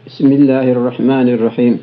Bismillahirrahmanirrahim.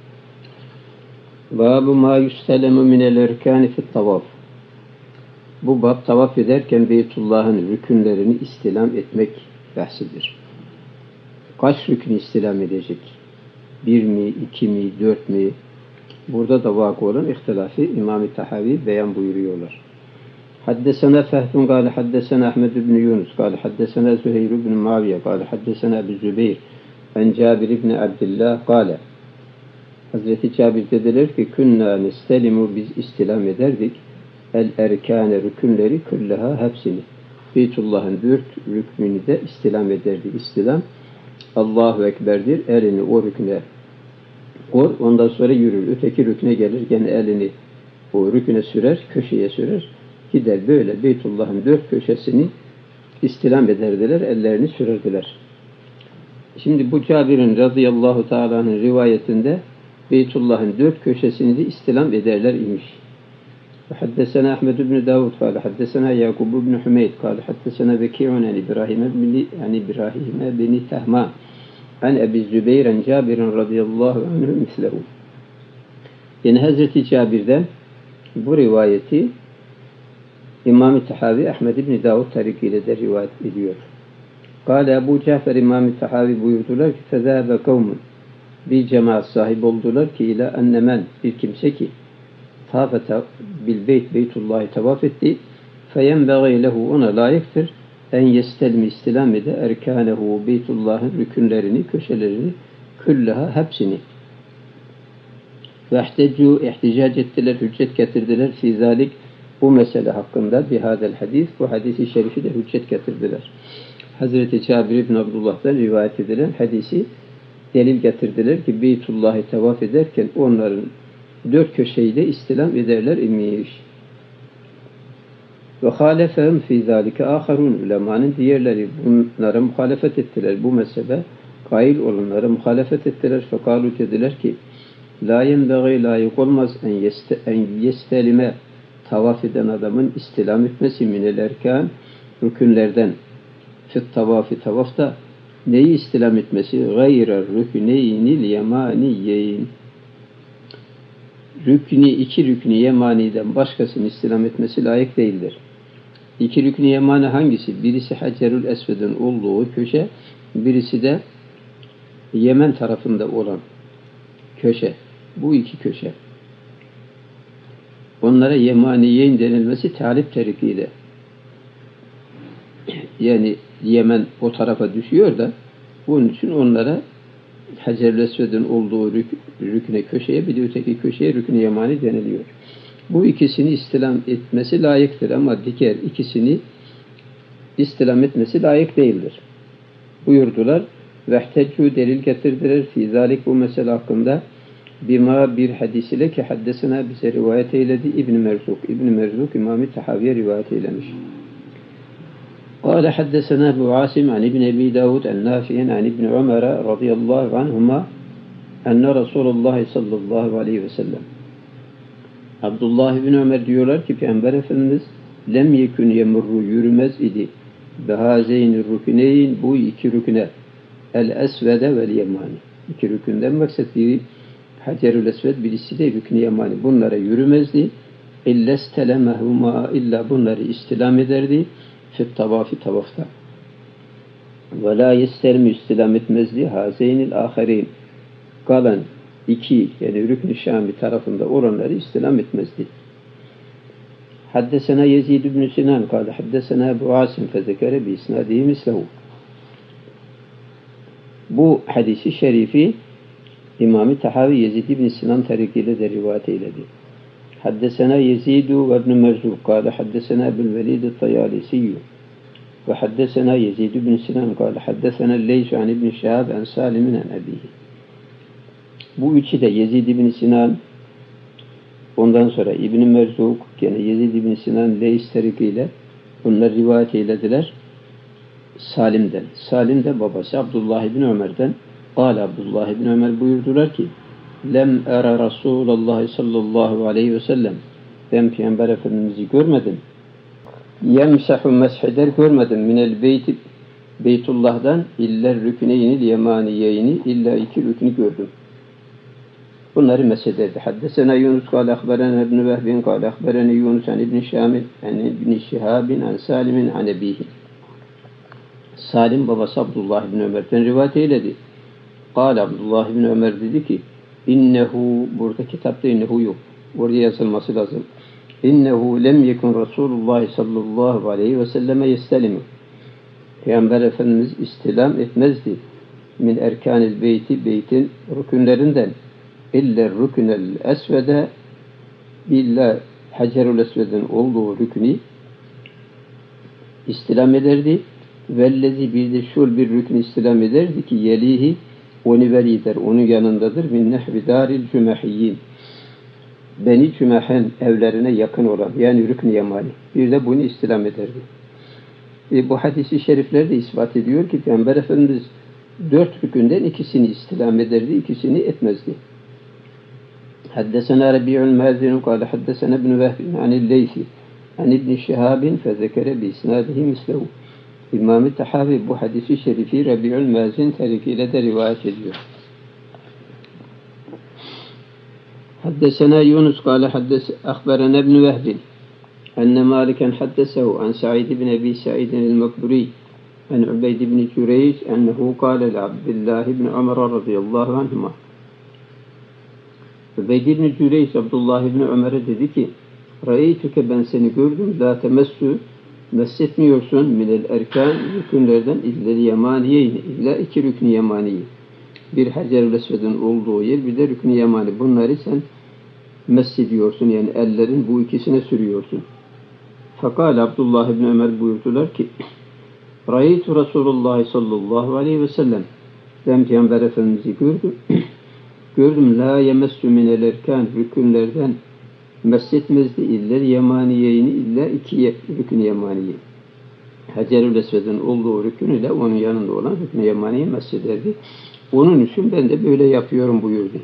Babu ma yustelemu minel erkani fit tavaf. Bu bab tavaf ederken Beytullah'ın rükünlerini istilam etmek bahsidir. Kaç rükün istilam edecek? 1 mi, 2 mi, 4 mi? Burada da vakı olan ihtilafı İmam-ı Tahavi beyan buyuruyorlar. Haddesena Fehdun kâle haddesena Ahmed ibn Yunus kâle haddesena Züheyr ibn Muaviye kâle haddesena Ebu Zübeyr en Cabir ibn Abdillah kâle. Hazreti Cabir dediler ki künnâ nestelimu, biz istilam ederdik el erkâne, rükünleri küllaha, hepsini. Beytullah'ın 4 rükününü de istilam ederdik. İstilam Allahu Ekber'dir. Elini o rüküne koy, ondan sonra yürür. Öteki rüküne gelir, gene elini o rüküne sürer, köşeye sürer. Gider böyle Beytullah'ın 4 köşesini istilam ederdiler, ellerini sürerdiler. Şimdi bu Cabir'in radıyallahu teala'nın rivayetinde Beytullah'ın 4 köşesini de istilam ederler imiş. Haddesena Ahmed ibn Davud kâle haddesena Yakub ibn Hümeyd kâle haddesena Beki'un en İbrahim bin Tehma en Ebu Zübeyr en Cabir'in radıyallahu anhu mislehu. Yani Hazreti Cabir'den bu rivayeti İmam-ı Tahavi Ahmed ibn Davud tarikiyle de rivayet ediyor. Kâle Ebu Cafer İmam-ı Tahavi buyurdular ki fezâbe kavmun, bir cemaat sahibi oldular ki ila ennemen, bir kimse ki tâfete bil beyt, Beytullah'ı tavaf etti, feyenbeği lehu, ona layıktır en yestelmi, istilam ede erkânehu, Beytullah'ın rükünlerini, köşelerini, küllaha, hepsini. Ve ihtecû, ihticac ettiler, hüccet getirdiler fî zâlik, bu mesele hakkında bihâdel hadis, bu hadisi şerifi de hüccet getirdiler. Hazreti Cabir ibn Abdullah'tan rivayet edilen hadisi delil getirdiler ki Beytullah'ı tavaf ederken onların 4 köşeyi de istilam ederler imiş. Ve halefehum fî zâlike âharûn, ulemanın diğerleri bunlara muhalefet ettiler. Bu mezhebe kail olanlara muhalefet ettiler. Fekâlu, dediler ki lâ yenbeğî, layık olmaz en yestelime, tavaf eden adamın istilam etmesi minel erkân, rükünlerden, fit tavafi, tavafta neyi istilam etmesi? Gayrer rüküneynil yemaniyyeyn, iki rüknü yemaniden başkasını istilam etmesi layık değildir. 2 rüknü yemani hangisi? Birisi Hacerül Esved'in olduğu köşe, birisi de Yemen tarafında olan köşe. Bu 2 köşe. Onlara yemaniyeyn denilmesi talip terikiyle. Yani Yemen o tarafa düşüyor da bunun için onlara Hacer-i Esved'in olduğu rüküne, köşeye, bir de öteki köşeye rükün-i yemani deniliyor. Bu ikisini istilam etmesi layıktır ama diğer ikisini istilam etmesi layık değildir buyurdular. Vehtecû, delil getirdiler fî zâlik, bu mesele hakkında bima, bir hadis ile ki haddesena, bize rivayet eyledi İbn-i Merzuk. İbn-i Merzuk İmam-ı Tahavi'ye rivayet eylemiş. قال حدثنا أبو عاصم عن ابن أبي داود النافع عن ابن عمر رضي الله عنهما أن رسول الله صلى الله عليه وسلم. Abdullah ibn Ömer diyorlar ki Peygamber Efendimiz lem yekun yemurru, yürümez idi behâzeyn rüküneyn, bu 2 rüküne, el esvede vel yemani. 2 rükünden maksat biri Hacerül Esved, birisi de rükün-i yemani. Bunlara yürümezdi. İllestelemehuma, illa bunları istilam ederdi. Fit tavafi, tavafta. Ve la yestelmi, istilam etmezdi. Hazeynil aherin, kalan 2, yani Rükn-i Şami tarafında olanları istilam etmezdi. Haddesena Yezid ibn Sinan kâle haddesena Ebu Asim fezekere bi isnâdihi mislehu. Bu hadisi şerifi İmam-ı Tahavi Yezid ibn Sinan tarikiyle de rivayet eyledi. Haddesena Yezidu ve ibn Merzuk kâle haddesena Ebul Velid Tayalisiyyü ve haddesena Yezid ibn Sinan kâle haddesena Leysu an ibn Şehab en Salim'in en ebihi. Bu üçü de Yezid ibn Sinan, ondan sonra İbn Merzuk, gene Yezid ibn Sinan Leys tarikiyle bunlar rivayet eylediler Salim'den. Salim de babası Abdullah ibn Ömer'den. Kâle, Abdullah ibn Ömer buyurdular ki lem era Resulullah sallallahu aleyhi ve sellem, ben Peygamber Efendimiz'i görmedim. Yemsahu mesheder, görmedim minel beyti, Beytullah'dan illa rüküneyni yemaniyeyni illa iki rükünü gördüm. Bunları mesederdi. Haddesena Yunus kâle akberena ibn-i Vehbin kâle akberena Yunus an ibn-i Şamil an ibn-i Şihabin an Salim'in an ebihi. Salim babası Abdullah ibn Ömer'den rivayet eyledi. Kâle Abdullah ibn Ömer dedi ki innehu, burada kitapta innehu yok. Oraya yazılması lazım. İnnehu lem yekun Resulullah sallallahu aleyhi ve selleme yestelimu. Peygamber Efendimiz istilam etmezdi. Min erkanil beyti, beytin rükünlerinden illa rükünel esvede, illa hacerul esvedin olduğu rükünü istilam ederdi. Vellezi, bir de şu bir rükün istilam ederdi ki yelihi, onu velidir, onun yanındadır. Min nehvi daril cümehiyyin, Beni Cümehen evlerine yakın olan, yani rükn-i yemani. Bir de bunu istilam ederdi. Bu hadisi şerifler de ispat ediyor ki Peygamber Efendimiz 4 rükünden ikisini istilam ederdi, ikisini etmezdi. Haddesena Rabi'ul Mazin kâle haddesena ibn Vehbin anil Leysi an ibn Şihabin fezekere bi isnadihi mislehu. İmam-ı Tahavi bu hadisi şerifi Rabi'ul Mazin tarikiyle de rivayet ediyor. Haddesena Yunus kâle akberena ibn Vehbin enne Maliken haddesehu an Sa'id ibn Ebi Sa'idin el-Makburi an Ubeyd ibn Cüreyc ennehu kâle li Abdullah ibn Ömer radıyallahu anhuma. Ubeyd ibn Cüreyc Abdullah ibn Ömer'e dedi ki Ra'eytüke, ben seni gördüm, la temessü, messetmiyorsun minel erkan, rükünlerden illel yemaniyeyni, illa iki rükün yemaniyi. Bir Hacer-ül Esved'in olduğu yer, bir de rükün yemani. Bunları sen messediyorsun, yani ellerin bu ikisine sürüyorsun. Fakat Abdullah ibn Ömer buyurdular ki Ra'eytu Resulullah sallallahu aleyhi ve sellem, ben Peygamber Efendimiz'i gördüm. Gördüm, la yemessü minel erkan, rükünlerden messetmezdi iller yemaniyeyni, illa iki rükün yemaniyi. Hacer-ül Esved'in olduğu rükün ile onun yanında olan rükün yemaniyi messederdi. Onun için ben de böyle yapıyorum buyurdu.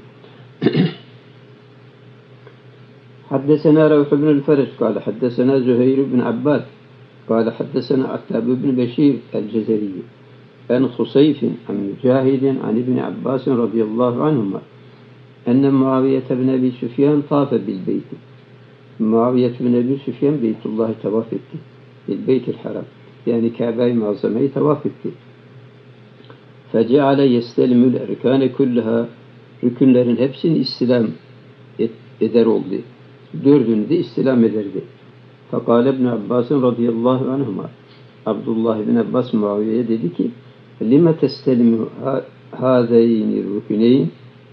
Haddesena Ravh ibn el-Fereç kâle haddesena Züheyr ibn Abbad kâle haddesena Attab ibn Beşir el-Cezeri en Husayfin en Mücahidin an ibn Abbas radıyallahu anhuma enne Muaviye ibn Ebi Süfyan tafe bil beyti. Muaviye ibn Ebi Süfyan Beytullah'ı tavaf etti. Bil beytil haram. Yani Kabe-i Muazzame'yi tavaf etti. فَجَعَلَ يَسْتَلِمُ الْاَرْكَانَ كُلَّهَا, rükünlerin hepsini istilam eder oldu. Dördünü de istilam ederdi. فَقَالَ ibn Abbas radıyallahu anhuma, Abdullah ibn Abbas Muaviye'ye dedi ki لِمَ تَسْتَلِمُ هَذَيْنِ الرُّكُنَيْنِ,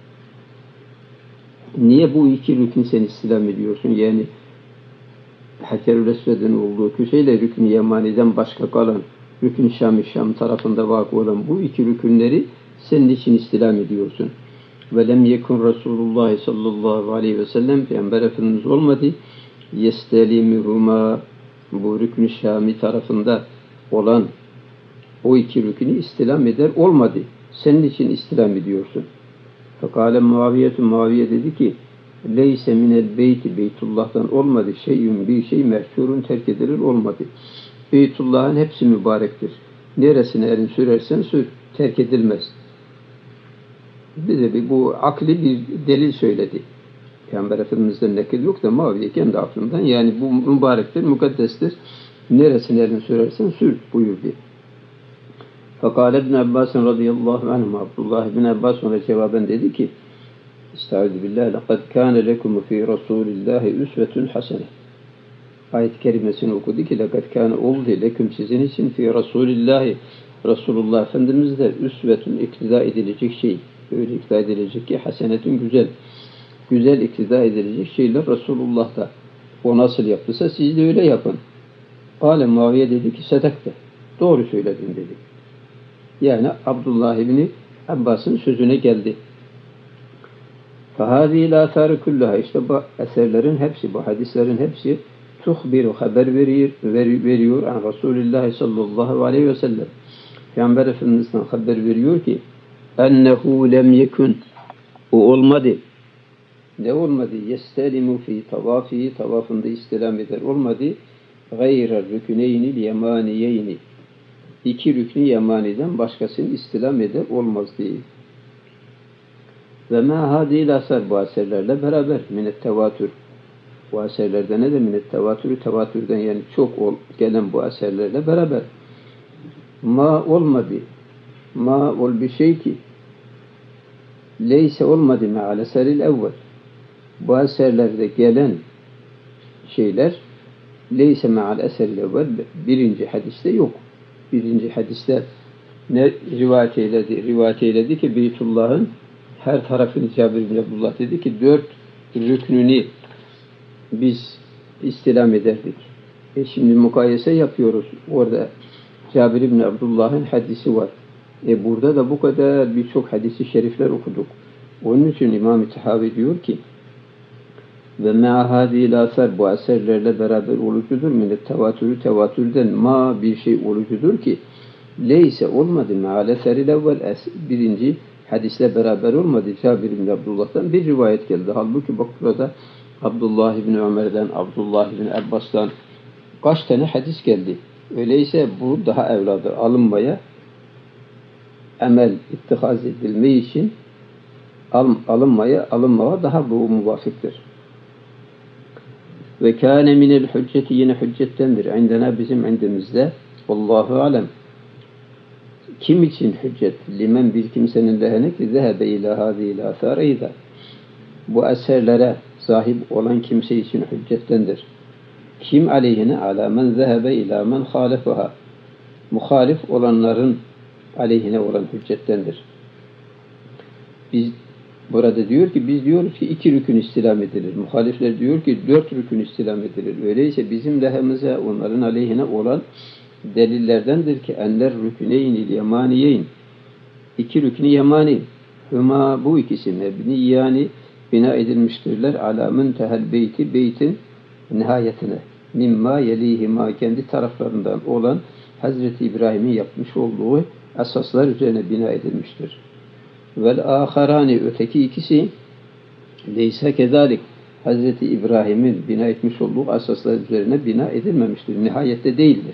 niye bu iki rükün sen istilam ediyorsun? Yani Hacer-ül Esved'in olduğu köşeyle rükün Yemani'den başka kalan rükün Şam tarafında vakı olan bu iki rükünleri senin için istilam ediyorsun. Ve lem yekun Resulullah sallallahu aleyhi ve sellem, Peygamber Efendimiz olmadı. Yestelimuhuma, bu rükün Şami tarafında olan o iki rükünü istilam eder olmadı. Senin için istilam ediyorsun. Fekale Muaviye dedi ki leyse minel beyti, Beytullah'tan olmadı şeyün, bir şey mehşurun, terk edilir olmadı. Beytullah'ın hepsi mübarektir. Neresine elin sürersen sür, terk edilmez. Bize bu akli bir delil söyledi. Peygamber Efendimiz'den nekil yok da Muaviye kendi aklından, yani bu mübarektir, mukaddestir. Neresine elin sürersen sür buyurdu. Fekale ibn Abbas radıyallahu anhum, Abdullah ibn Abbas ona cevaben dedi ki Estaizu billah, لَقَدْ كَانَ لَكُمُ فِي رَسُولِ اللّٰهِ üsvetun hasene. Ayet-i kerimesini okudu ki لَقَدْ كَانَ oldu leküm, sizin için fi Resulillahi, Resulullah Efendimiz'de üsvetun, iktida edilecek şey, öyle iktida edilecek ki hasenetun, güzel iktida edilecek şeyler Resulullah'ta. O nasıl yaptıysa siz de öyle yapın. Kâle Muaviye dedi ki sedakte, doğru söyledin dedi. Yani Abdullah ibn Abbas'ın sözüne geldi. فَهَذِي الْاَثَارِ كُلَّهَا, işte bu eserlerin hepsi, bu hadislerin hepsi tuhbiru, haber veriyor an Resulullah sallallahu aleyhi ve sellem. Peygamber Efendimiz'den haber veriyor ki ennehu lem yekun, o olmadı. Ne olmadı? Yestelimu fi tavafi, tavafında istilam eder olmadı. Gayre rüküneyni yemaniyeyni, iki rüknü yemaniden başkasını istilam eder olmaz diye. Ve ma hadil asar bu eserlerle beraber minet tevatür. Bu eserlerde ne de minet tevatürü tevatürden yani çok gelen bu eserlerle beraber ma olmadı. Ma ol bir şey ki leyse olmadı me'al eseril evvel. Bu eserlerde gelen şeyler leyse me'al eseril evvel birinci hadiste yok. Birinci hadiste ne rivayet eyledi? Rivayet eyledi ki Beytullah'ın her tarafını Cabir bin Abdullah dedi ki 4 rüknünü biz istilam ederdik. Şimdi mukayese yapıyoruz. Orada Cabir bin Abdullah'ın hadisi var. Burada da bu kadar birçok hadisi şerifler okuduk. Onun için İmam-ı Tahavi diyor ki ve me'a hadîl asar bu eserlerle beraber olucudur. Minnet tevatürü tevatürden ma bir şey olucudur ki leyse olmadı me'al eseril evvel birinci hadisle beraber olmadı. Cabir bin Abdullah'tan bir rivayet geldi. Halbuki bak burada Abdullah bin Ömer'den, Abdullah bin Abbas'tan kaç tane hadis geldi. Öyleyse bu daha evladır. Alınmaya, emel ittihaz edilme için alınmaya daha bu muvafıktır. Ve kâne minel hücceti yine hüccettendir. İndena bizim indimizde. Vallahu alem. Kim için hüccet? Limen bir kimsenin lehenek zehebe ilâ hâzîl âthâr eyda. Bu eserlere sahip olan kimse için hüccettendir. Kim aleyhine alâ men zehebe ilâ men hâlefeha. Muhalif olanların aleyhine olan hüccettendir. Biz burada diyor ki biz diyoruz ki 2 rükün istilam edilir. Muhalifler diyor ki 4 rükün istilam edilir. Öyleyse bizim lehemize onların aleyhine olan delillerdendir ki enler rüküneynil yemaniyeyn. 2 rükün yemani. Hüma bu ikisi mebni yani bina edilmiştirler ala müntehel beyti beytin nihayetine. Mimma yelihima kendi taraflarından olan Hazreti İbrahim'in yapmış olduğu esaslar üzerine bina edilmiştir. Vel aharani öteki ikisi leyse kezalik Hazreti İbrahim'in bina etmiş olduğu esaslar üzerine bina edilmemiştir. Nihayette değildir.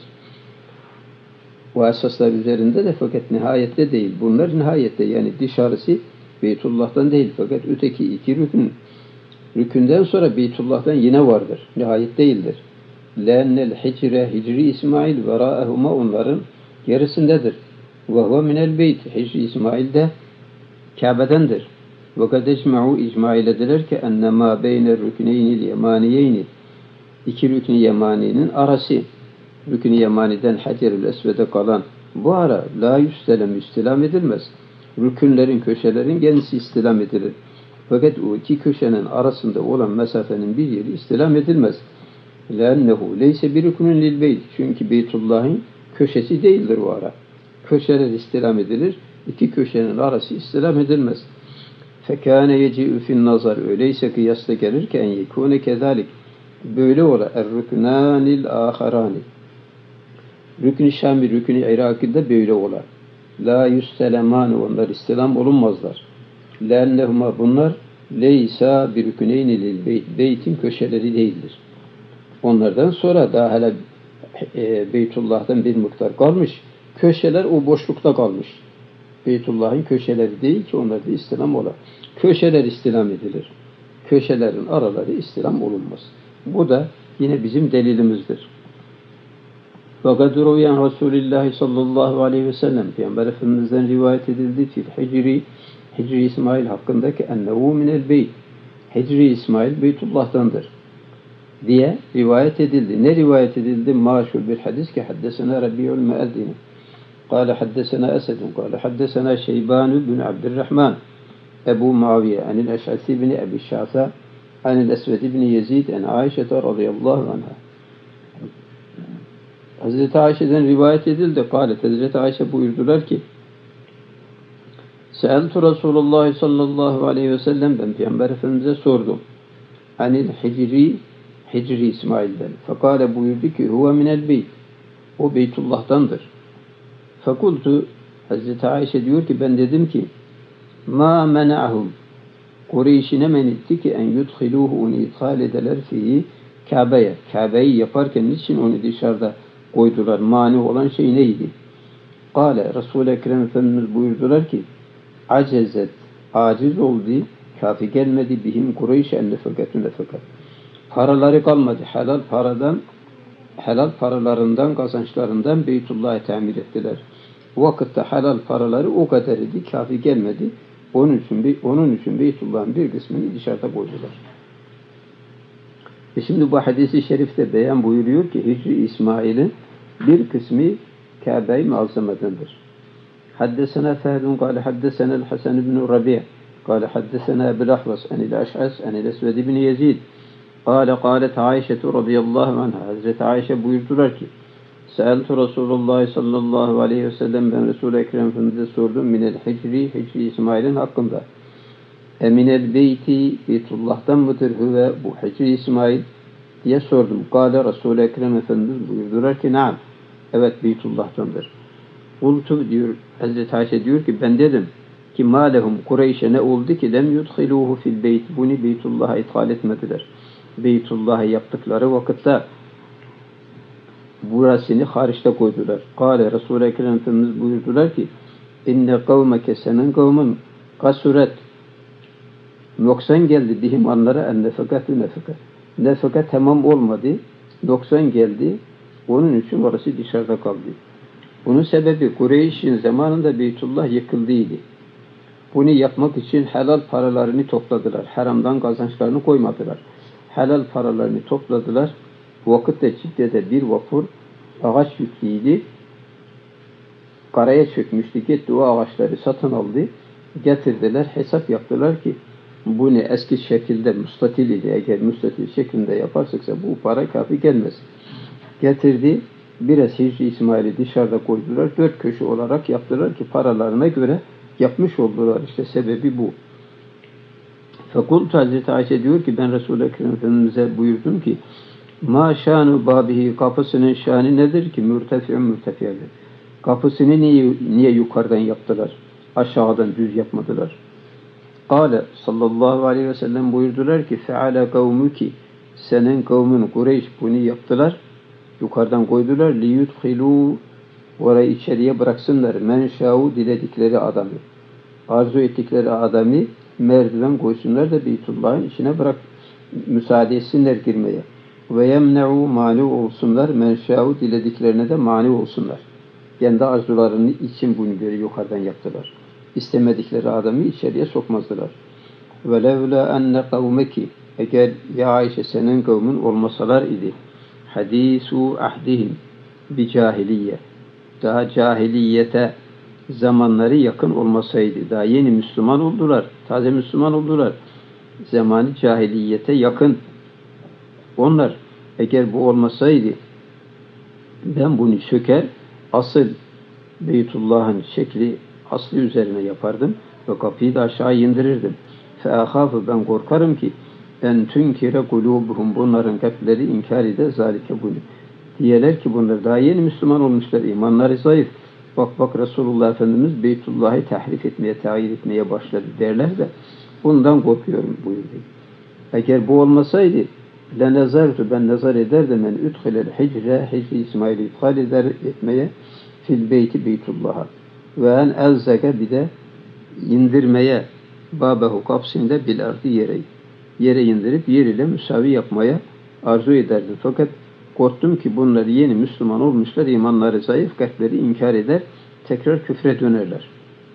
Bu esaslar üzerinde de fakat nihayette değil. Bunlar nihayette yani dışarısı Beytullah'tan değil fakat öteki 2 rükünden sonra Beytullah'tan yine vardır. Nihayet değildir. Lennel hicri İsmail verâehuma onların gerisindedir. Ve huve minel beyt. Hicri İsmail de Kabe'dendir. Ve kad ecma'u icma eylediler ki ennemâ beyne rükneynil yemaniyeyni 2 rükn-i yemaninin arası rükn-i yemaniden Hacer-ül Esved'e kalan bu ara la yüstelem istilam edilmez. Rükünlerin, köşelerin kendisi istilam edilir. Fakat o 2 köşenin arasında olan mesafenin bir yeri istilam edilmez. لَاَنَّهُ leyse bir rükünün lil beyt. Çünkü Beytullah'ın köşesi değildir o ara. Köşeler istilam edilir. 2 köşenin arası istilam edilmez. فَكَانَ يَجِئُ فِي النَّظَرِ öyleyse kıyasla gelir ki en yekûne kezalik. Böyle ola er-rüknânil âharâni. Rükn-i Şami, rükn-i Irak'da böyle ola. La yüstelemâni onlar istilam olunmazlar. لَاَنَّهُمَا bunlar leysa bir rüküneyni lil beyt. Beytin köşeleri değildir. Onlardan sonra daha hele Beytullah'tan bir miktar kalmış. Köşeler o boşlukta kalmış. Beytullah'ın köşeleri değil ki onlarda istilam ola. Köşeler istilam edilir. Köşelerin araları istilam olunmaz. Bu da yine bizim delilimizdir. Fakat ruyan Resulullah sallallahu aleyhi ve sellem Peygamber Efendimiz'den rivayet edildi fil Hicri İsmail hakkındaki ennehu minel beyt. Hicri İsmail Beytullah'tandır diye rivayet edildi. Ne rivayet edildi? Maşhur bir hadis ki haddesena Rabi'ul Müezzin. قال حدثنا أسد قال حدثنا شيبان بن عبد الرحمن أبو معاوية عن الأشعث بن أبي الشعثاء عن الأسود بن يزيد عن عائشة رضي الله عنها. Hazreti Ayşe'den rivayet edildi. Hazreti Ayşe buyurdular ki Seeltu Resulullah sallallahu aleyhi ve sellem ben Peygamber Efendimiz'e sordum. Anil Hicri İsmail'den. Fekale buyurdu ki huve minel beyt. O Beytullah'tandır. Fekultu Hazreti Ayşe diyor ki ben dedim ki ma mena'hum Kureyş'i ne men etti ki en yudhiluhu onu ithal ederler fihi Kabe'ye. Kabe'yi yaparken niçin onu dışarıda koydular? Mani olan şey neydi? Kale Resul-i Ekrem Efendimiz buyurdular ki acezet, aciz oldu, kafi gelmedi bihim Kureyş en nefekatü nefekat. Paraları kalmadı. Helal paralarından, kazançlarından Beytullah'ı temir ettiler. O vakitte helal paraları o kadar idi, kafi gelmedi. Onun için Beytullah'ın bir kısmını dışarıda koydular. Şimdi bu hadisi şerifte beyan buyuruyor ki Hicri İsmail'in bir kısmı Kabe-i Muazzame'dendir. Haddesena Fehedun kâle haddesenel Hasan ibn Rabi' kâle haddesena Ebu'l Ahvas enil Eş'as enil Esved ibn Yezid kâlet Ayşe radıyallahu anha Hazreti Ayşe buyurdular ki Seeltu Resulullah sallallahu aleyhi ve sellem ben Resul-i Ekrem Efendimiz'e sordum minel Hicri İsmail'in hakkında. Eminel beyti Beytullah'tan mıdır hüve bu Hicri İsmail diye sordum. Kâle Resul-i Ekrem Efendimiz buyurdular ki naam. Evet Beytullah'tandır. Ultu diyor Hazreti Ayşe diyor ki ben dedim ki malehum Kureyş'e ne oldu ki lem yudhiluhu fil beyt bunu Beytullah'a ithal etmediler. Beytullah'a yaptıkları vakitte burasını hariçte koydular. Kâle Resul-i Ekrem Efendimiz buyurdular ki inne kavmeke senin kavmin kasuret noksan geldi bihim anlara en nefekatü nefekat. Nefekat tamam olmadı. Noksan geldi. Onun için orası dışarıda kaldı. Bunun sebebi Kureyş'in zamanında Beytullah yıkıldıydı. Bunu yapmak için helal paralarını topladılar. Haramdan kazançlarını koymadılar. Helal paralarını topladılar. Vakitte Cidde'de bir vapur ağaç yüklüydü. Karaya çökmüştü. Gitti o ağaçları satın aldı. Getirdiler. Hesap yaptılar ki bunu eski şekilde müstatil idi. Eğer müstatil şeklinde yaparsak bu para kafi gelmez. Getirdi. Biraz Hicri İsmail'i dışarıda koydular. 4 köşe olarak yaptılar ki paralarına göre yapmış oldular. İşte sebebi bu. Fekultu Hazreti Ayşe diyor ki ben Resul-i Ekrem Efendimiz'e buyurdum ki ma şanu babihi kapısının şanı nedir ki mürtefi'un mürtefi'dir. Kapısını niye yukarıdan yaptılar? Aşağıdan düz yapmadılar. Kâle sallallahu aleyhi ve sellem buyurdular ki feale kavmuki senin kavmin Kureyş bunu yaptılar. Yukarıdan koydular. Liyudhilû orayı içeriye bıraksınlar. Men şâ'u diledikleri adamı. Arzu ettikleri adamı merdiven koysunlar da Beytullah'ın içine müsaade etsinler girmeye. Ve yemne'u mani olsunlar. Men şâ'u dilediklerine de mani olsunlar. Kendi arzularını için bunu böyle yukarıdan yaptılar. İstemedikleri adamı içeriye sokmazdılar. Ve levla enne kavmeki eğer ya Ayşe senin kavmin olmasalar idi. Hadisu ahdihim bi cahiliye. Daha cahiliyete zamanları yakın olmasaydı. Daha yeni Müslüman oldular. Taze Müslüman oldular. Zamanı cahiliyete yakın. Onlar eğer bu olmasaydı ben bunu söker asıl Beytullah'ın şekli aslı üzerine yapardım ve kapıyı da aşağı indirirdim. Feahâfı ben korkarım ki en tünkire kulûbuhum bunların kalpleri inkar eder zalike bunu. Diyeler ki bunlar daha yeni Müslüman olmuşlar, imanları zayıf. Bak Resulullah Efendimiz Beytullah'ı tahrif etmeye, tağyir etmeye başladı derler de bundan korkuyorum buyurdu. Eğer bu olmasaydı lenezartu ben nazar ederdim men üdhilel hicre Hicri İsmail'i ithal etmeye fil beyti Beytullah'a ve en elzeke bir de indirmeye babahu kapsinde bil ardı yere indirip yer ile müsavi yapmaya arzu ederdim. Fakat korktum ki bunlar yeni Müslüman olmuşlar, imanları zayıf, kalpleri inkar eder, tekrar küfre dönerler.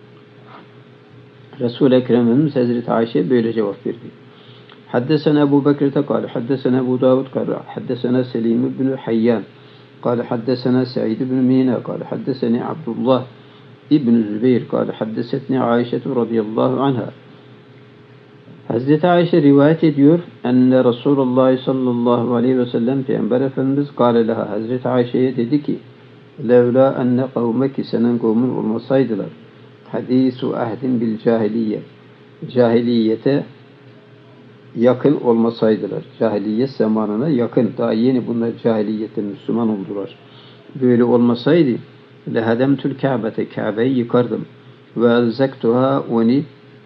Resul-i Ekrem Efendimiz Hazreti Ayşe böyle cevap verdi. Haddesena Ebu Bekir'te kâle, haddesena Ebu Davud kâle, haddesena Selim ibn Hayyan kâle, haddesena Sa'id ibn Mina kâle, haddeseni Abdullah ibn Zübeyir kâle, haddesetni Ayşe radıyallahu anha. Hazreti Ayşe rivayet ediyor. Enne Resulullah sallallahu aleyhi ve sellem Peygamber Efendimiz kâle leha. Hazreti Ayşe'ye dedi ki levla enne kavmeki senin kavmin olmasaydılar hadisu ahdin bil cahiliye cahiliyete yakın olmasaydılar. Cahiliyet zamanına yakın. Daha yeni bunlar cahiliyete Müslüman oldular. Böyle olmasaydı lehedemtül Kâbete Kabe'yi yıkardım. Ve elzektuha onu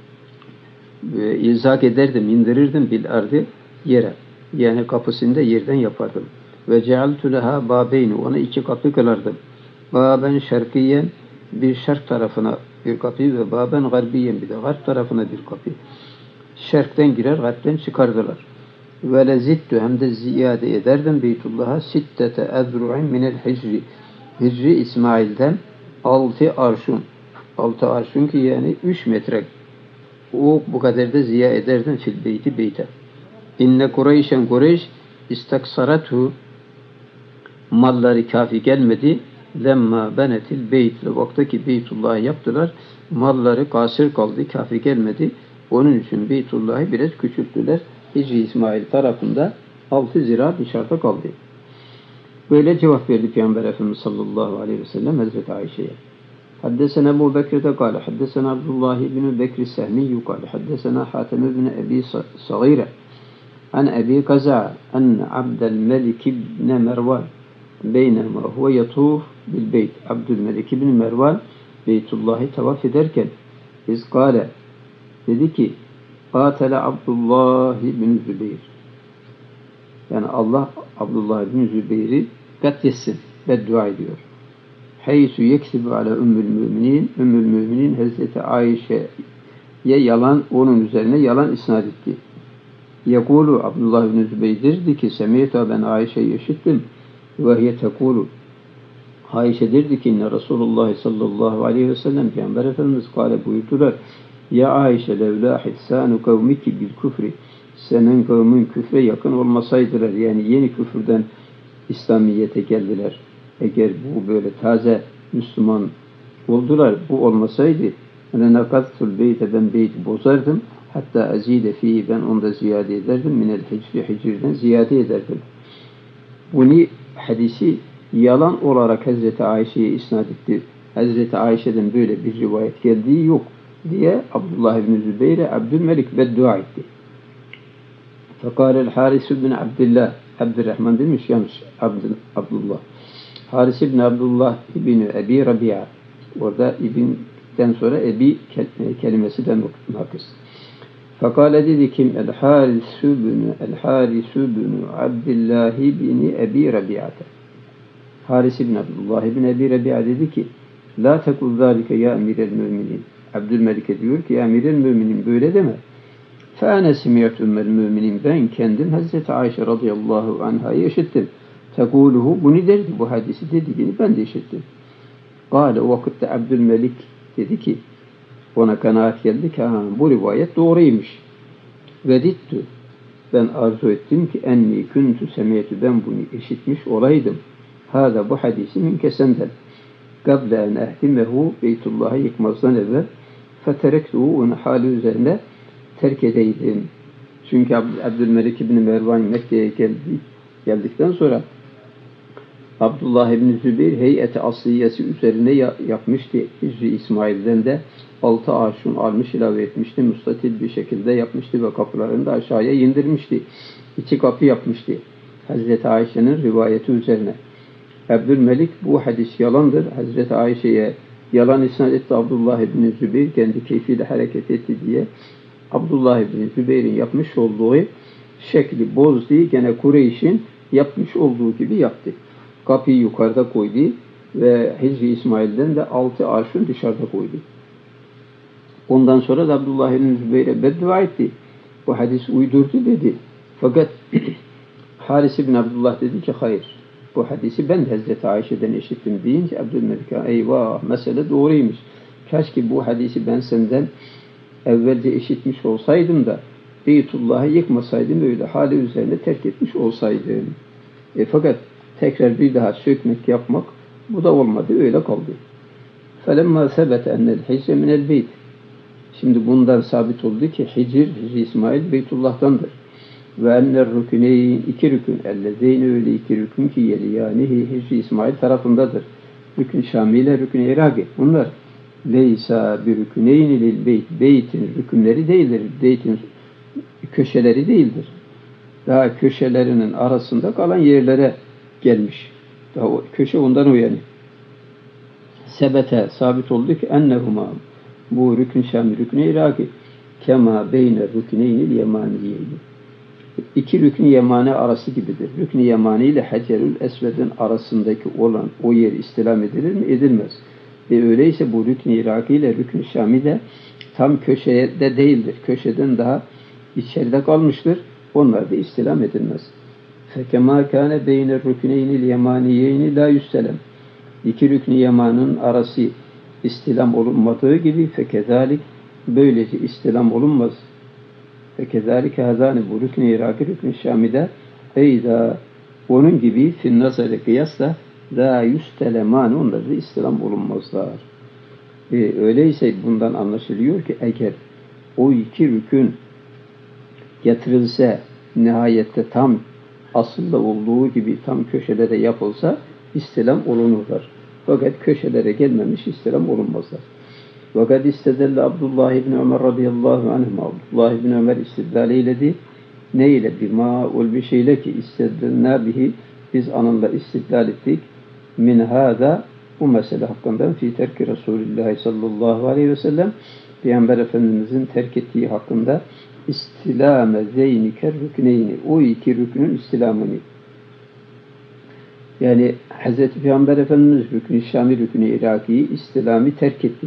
ilzak ederdim, indirirdim bil ardı yere. Yani kapısını da yerden yapardım. Ve cealtu leha babeyni ona 2 kapı kılardım. Baben şerkiyen bir şark tarafına bir kapı ve baben garbiyen, bir de garp tarafına bir kapı. Şerkten girer, garpten çıkardılar. Ve lezittu, hem de ziyade ederdim Beytullah'a sittete ezru'in minel hicri. Hicri İsmail'den 6 arşun. 6 arşun ki yani 3 metre. O bu kadar da ziya ederdim fil beyti beyte. İnne Kureyşen, Kureyş istaksaratu, malları kafi gelmedi. Lemma benetil beyt, vaktaki Beytullah'ı yaptılar. Malları kasır kaldı, kafi gelmedi. Onun için Beytullah'ı biraz küçülttüler. Hicri İsmail tarafında 6 zira dışarıda kaldı. Böyle cevap verdi Peygamber Efendimiz sallallahu aleyhi ve sellem Hazreti Ayşe'ye. Haddesena Ebu Bekir'de kâle, haddesena Abdullah ibn Bekir Sehmiyyu kâle, haddesena Hatem ibn Ebi Sagire, an Ebi Kaza, an Abdülmelik ibn Mervan, beynema huve yatuf bil beyt. Abdülmelik ibn Mervan Beytullah'ı tavaf ederken iz kâle, dedi ki Qâtele Abdullah ibn Zübeyir, yani Allah Abdullah ibn Zübeyir'i katletsin, beddua ediyor. Heysu yeksibu ala ümmül müminin, ümmül müminin Hazreti Ayşe'ye yalan, onun üzerine yalan isnat etti. Yekulu, Abdullah ibn Zübeyir derdi ki semiyeta, ben Ayşe'yi işittim. Ve hiye tekulu, Ayşe derdi ki inne Resulullah sallallahu aleyhi ve sellem, Peygamber Efendimiz kâle buyurdular. Ya Ayşe levlâ hissânu kavmiki bil küfri, senin kavmin küfre yakın olmasaydılar, yani yeni küfürden İslamiyet'e geldiler. Eğer bu böyle taze Müslüman oldular, bu olmasaydı lenakattul beyte, ben beyti bozardım, hatta azide fihi, ben onda ziyade ederdim, minel hicri, hicirden ziyade ederdim. Bunu hadisi yalan olarak Hazreti Ayşe'ye isnat etti. Hazreti Ayşe'den böyle bir rivayet geldiği yok diye Abdullah ibn Zübeyir'e Abdülmelik beddua etti. Fekâlel Haris ibn Abdullah, Abdurrahman demiş, yanlış Abdullah. Haris ibn Abdullah ibn Ebi Rabia, orada ibn'den sonra Ebi kelimesi de nakıs. Fekâle dedi kim? El-Haris ibn Abdullah ibn Ebi Rabia'ta. Haris ibn Abdullah ibn Ebi Rabia dedi ki la tekul zâlike ya emirel müminin. Abdülmelik'e diyor ki ya emirel müminin, böyle deme. Fâne simiyatümmel müminin, ben kendim Hazreti Ayşe radıyallahu anha'yı işittim. Tekuluhu, bunu derdi, bu hadisi dediğini ben de işittim. Kâle, o vakitte Abdülmelik dedi ki, ona kanaat geldi ki bu rivayet doğruymuş. Vedittu, ben arzu ettim ki enni kuntu semiyetü, ben bunu işitmiş olaydım. Hâda, bu hadisi minke senden. Gable en ehdimehu, Beytullah'ı yıkmazdan evvel feterektuhu, onu hali üzerine terk edeydim. Çünkü Abdülmelik ibn Mervan Mekke'ye geldikten sonra Abdullah ibn Zübeyir heyeti asliyesi üzerine yapmıştı. Hicri İsmail'den de 6 arşun almış, ilave etmişti. Müstatil bir şekilde yapmıştı ve kapılarını da aşağıya indirmişti. 2 kapı yapmıştı. Hazreti Ayşe'nin rivayeti üzerine. Abdülmelik bu hadis yalandır. Hazreti Ayşe'ye yalan isnat etti Abdullah ibn Zübeyir, kendi keyfiyle hareket etti diye. Abdullah ibn Zübeyir'in yapmış olduğu şekli bozdu. Gene Kureyş'in yapmış olduğu gibi yaptı. Kapıyı yukarıda koydu ve Hicri İsmail'den de 6 arşın dışarıda koydu. Ondan sonra da Abdullah ibn Zübeyir'e beddua etti. Bu hadis uydurdu dedi. Fakat Haris ibn Abdullah dedi ki hayır, bu hadisi ben de Hazreti Ayşe'den işittim deyince Abdülmelik'e eyvah, mesele doğruymuş. Keşke bu hadisi ben senden evvelce işitmiş olsaydım da Beytullah'ı yıkmasaydım, öyle hali üzerine terk etmiş olsaydım. Fakat tekrar bir daha sökmek, yapmak, bu da olmadı, öyle kaldı. فَلَمَّا ثَبَتَ اَنَّ الْحِجْرَ مِنَ الْبَيْتِ. Şimdi bundan sabit oldu ki Hicri İsmail Beytullah'tandır. Ve enler rüküneyn, 2 rükün, ellezeyne, öyle 2 rükün ki yeliyanihi, Hicri İsmail tarafındadır. Rükün Şami ile rükün Iraki. Bunlar leysa bir rüküneyni lil beyt, beytin rükünleri değildir, beytin köşeleri değildir. Daha köşelerinin arasında kalan yerlere gelmiş. Daha o köşe ondan o yani. Sebete, sabit oldu ki ennehuma, bu rükün Şami, rükün Iraki, kema beyne rüküneynil yemaniyeydi. 2 rükün yemane arası gibidir. Rükün yemani ile Hacerül Esved'in arasındaki olan o yer istilam edilir mi? Edilmez. Öyleyse bu rükn-i Iraki ile rükn-i Şami de tam köşede değildir. Köşeden daha içeride kalmıştır. Onlar da istilam edilmez. فَكَمَا كَانَ بَيْنَ الرُّكْنَيْنِ الْيَمَانِيَيْنِ لَا يُسْتَلَمْ İki rükn-i yamanın arası istilam olunmadığı gibi fekezalik böylece istilam olunmaz. Fekezalik hazani bu rükn-i Iraki rükn-i Şami'de eyda onun gibi fin nazarı kıyasla la yüsteleman onda da istilam olunmazlar. Öyleyse bundan anlaşılıyor ki eğer o iki rükün getirilse nihayette tam asılda olduğu gibi tam köşelere yapılsa istilam olunurlar. Fakat köşelere gelmemiş istilam olunmazlar. Fakat istedelle Abdullah İbni Ömer radıyallahu anhuma. Abdullah İbni Ömer istidlal eyledi. Ne ile? Bima ol bir şeyle ki istedilna bihi biz anında istidlal ettik. Min hâzâ bu mesele hakkında fi terki Resulullah sallallahu aleyhi ve sellem Peygamber Efendimizin terk ettiği hakkında istilame zeyniker rükneyni o iki rüknün istilamını yani Hz. Peygamber Efendimiz rükn-i Şami rükn-i Iraki'yi istilami terk etti.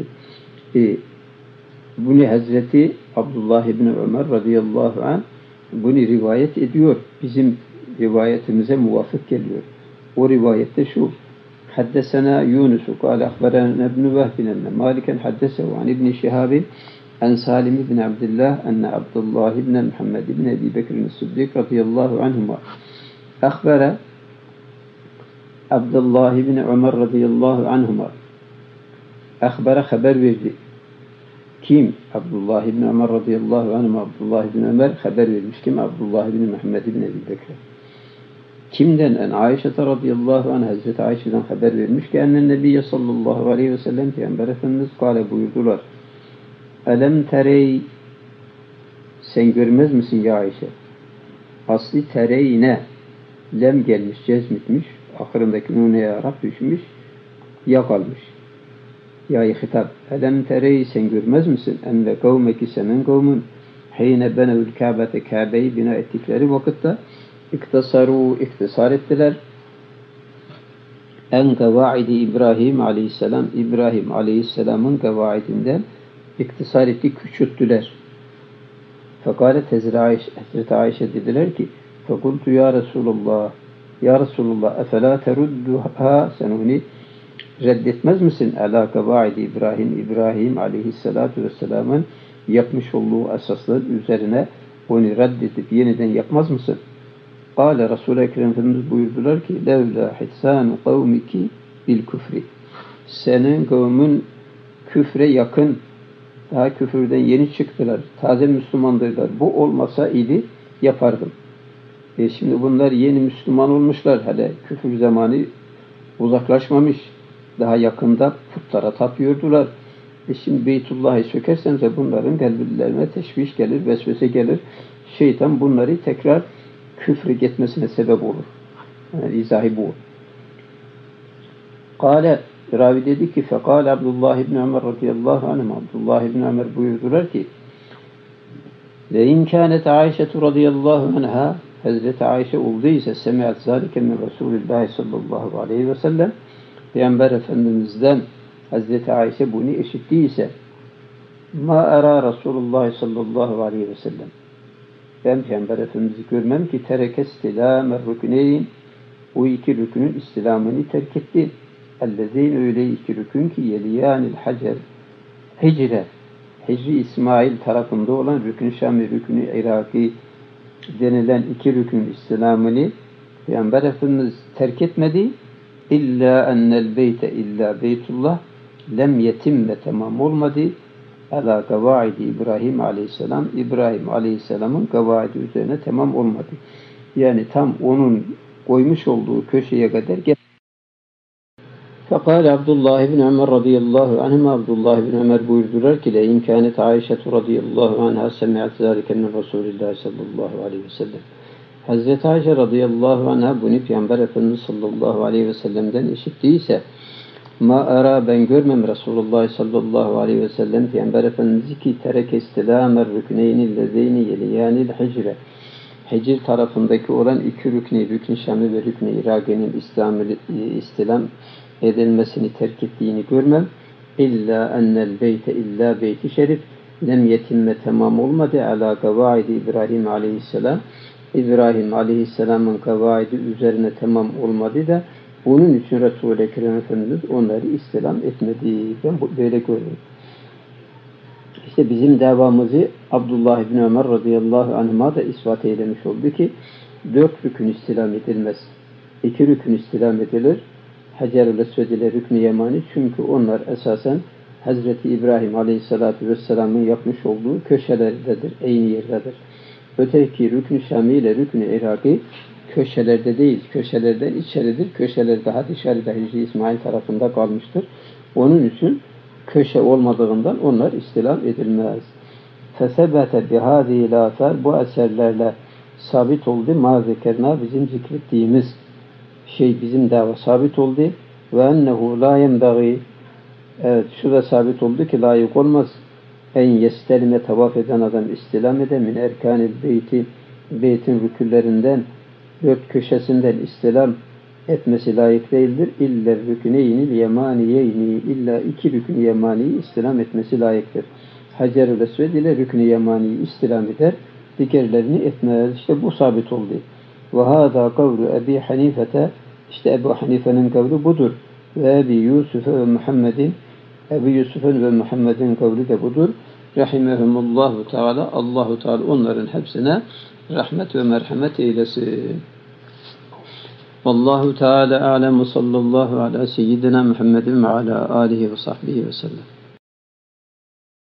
Bunu Hazreti Abdullah İbni Ömer radıyallahu anh bunu rivayet ediyor. Bizim rivayetimize muvafık geliyor. O rivayette şu Haddesena Yunus'u kâle ahberena ibn-i Vehbinenne Maliken haddesehu an İbni Şihabin en Salim ibn Abdullah enne Abdullah ibn Muhammed ibn Ebi Bekir'in Sıddık radıyallahu anhuma ahbere Abdullah ibn Ömer radıyallahu anhuma ahbere haber verdi. Kim? Abdullah ibn Ömer radıyallahu anhuma Abdullah ibn Ömer haber vermiş. Kim? Abdullah ibn Muhammed ibn Ebi Bekir. Kimden? En Ayşe radıyallahu anh Hazreti Ayşe'den haber vermiş ki ennen Nebiye sallallahu aleyhi ve sellem Peygamber Efendimiz kâle buyurdular. Elem terey sen görmez misin ya Ayşe? Asli tereyne lem gelmiş, cezmitmiş. Ahırındaki nune Arap düşmüş. Ya kalmış. Ya-i hitap. Elem terey sen görmez misin? Enne kavmeki senin kavmun heyne benevül Kabe'te Kabe'yi bina ettikleri vakitte iktisar ettiler. En kavaidi İbrahim aleyhisselam İbrahim aleyhisselamın kavaidinden iktisar etti, küçülttüler. Fekalet Hazreti Ayşe dediler ki fekultu ya Resulullah ya Resulullah efela terudduha sen onu reddetmez misin? Ala kavaidi İbrahim aleyhissalatu vesselamın yapmış olduğu esaslar üzerine onu reddedip yeniden yapmaz mısın? Kâle Resul-i Ekrem Efendimiz buyurdular ki levla hitsânu kavmiki bil küfri senin kavmin küfre yakın daha küfürden yeni çıktılar. Taze Müslümandırlar. Bu olmasa idi yapardım. Şimdi bunlar yeni Müslüman olmuşlar. Hele küfür zamanı uzaklaşmamış. Daha yakında putlara tapıyordular. Şimdi Beytullah'ı sökerseniz bunların kalplerine teşviş gelir, vesvese gelir. Şeytan bunları tekrar küfre gitmesine sebep olur. Yani izahı bu. Kâle ravi dedi ki fekâle Abdullah İbni Ömer radıyallahu anh Abdullah İbni Ömer buyurdular ki ve imkânet Ayşe radıyallahu anha Hazreti Ayşe olduysa semi'at zâlike min Resulullah sallallahu aleyhi ve sellem Peygamber Efendimiz'den Hazreti Ayşe bunu işittiyse ma ara Resulullah sallallahu aleyhi ve sellem ben Peygamber Efendimiz'i görmem ki tereke istilâme rükneyn o iki rükünün istilamını terk etti. Ellezeyn öyle iki rükün ki yeliyanil hacer Hicri İsmail tarafında olan rükün Şami rükünü Iraki denilen iki rükün istilamını Peygamber Efendimiz terk etmedi. İlla ennel beyte illa beytullah lem yetimme tamam olmadı. Ala kavaidi İbrahim aleyhisselam İbrahim aleyhisselamın kavaidi üzerine tamam olmadı. Yani tam onun koymuş olduğu köşeye kadar gel. Fekâle Abdullah ibn Ömer radıyallahu anhuma Abdullah ibn Ömer buyurdular ki le imkânet Ayşe radıyallahu anha semi'at zâlike min Resulillah sallallahu aleyhi ve sellem. Hazreti Ayşe radıyallahu anha bunu Peygamber Efendimiz sallallahu aleyhi ve sellem'den işittiyse ma ara ben görmem Resulullah sallallahu aleyhi ve sellem Peygamber Efendimiz ki tereke istilâmer rükneyni lezeyni yeliyanil hicre Hicr tarafındaki olan iki rükn-i Şami ve rükn-i Iraki'nin istilam edilmesini terk ettiğini görmem. İlla ennel beyte illa beyti şerif lem yetimme tamam olmadı ala kavaidi İbrahim aleyhisselam. İbrahim aleyhisselamın kavaidi üzerine tamam olmadı da onun için Resul-i Ekrem Efendimiz onları istilam etmedi. Ben böyle görüyorum. İşte bizim davamızı Abdullah bin Ömer radıyallahu anhuma da ispat eylemiş oldu ki 4 rükün istilam edilmez. 2 rükün istilam edilir. Hacer-ül Esved ile Rükn-i Yemani, çünkü onlar esasen Hazreti İbrahim Aleyhisselatü Vesselam'ın yapmış olduğu köşelerdedir, aynı yerdedir. Öteki Rükn-i Şami ile Rükn-i Iraki köşelerde değil, köşelerden içeridir. Köşeler daha dışarıda Hicri İsmail tarafında kalmıştır. Onun için köşe olmadığından onlar istilam edilmez. Fesebete bihâzî lâfer, bu eserlerle sabit oldu. Ma zekerna, bizim zikrettiğimiz bizim dava sabit oldu. Ve ennehu la yenbagî, evet şu da sabit oldu ki layık olmaz en yestelime, tavaf eden adam istilam ede min erkanil beyti, beytin rüküllerinden 4 köşesinden istilam etmesi layık değildir. İlla rüküneynil yemaniyeyni, illa 2 rükün yemaniyi istilam etmesi layıktır. Hacer-ül Esved ile rükün-i yemaniyi istilam eder, diğerlerini etmez. İşte bu sabit oldu. Ve hâzâ kavlu Ebi Hanifete, işte Ebu Hanife'nin kavlu budur. Ve Ebi Yusuf ve Muhammedin, Ebu Yusuf'un ve Muhammed'in kavlu da budur. Rahimehumullahu Teala, Allahu Teala onların hepsine rahmet ve merhamet eylesin. Vallahu Teala alem ve sallallahu ala seyyidina Muhammedin ve ala alihi ve sahbihi ve sellem.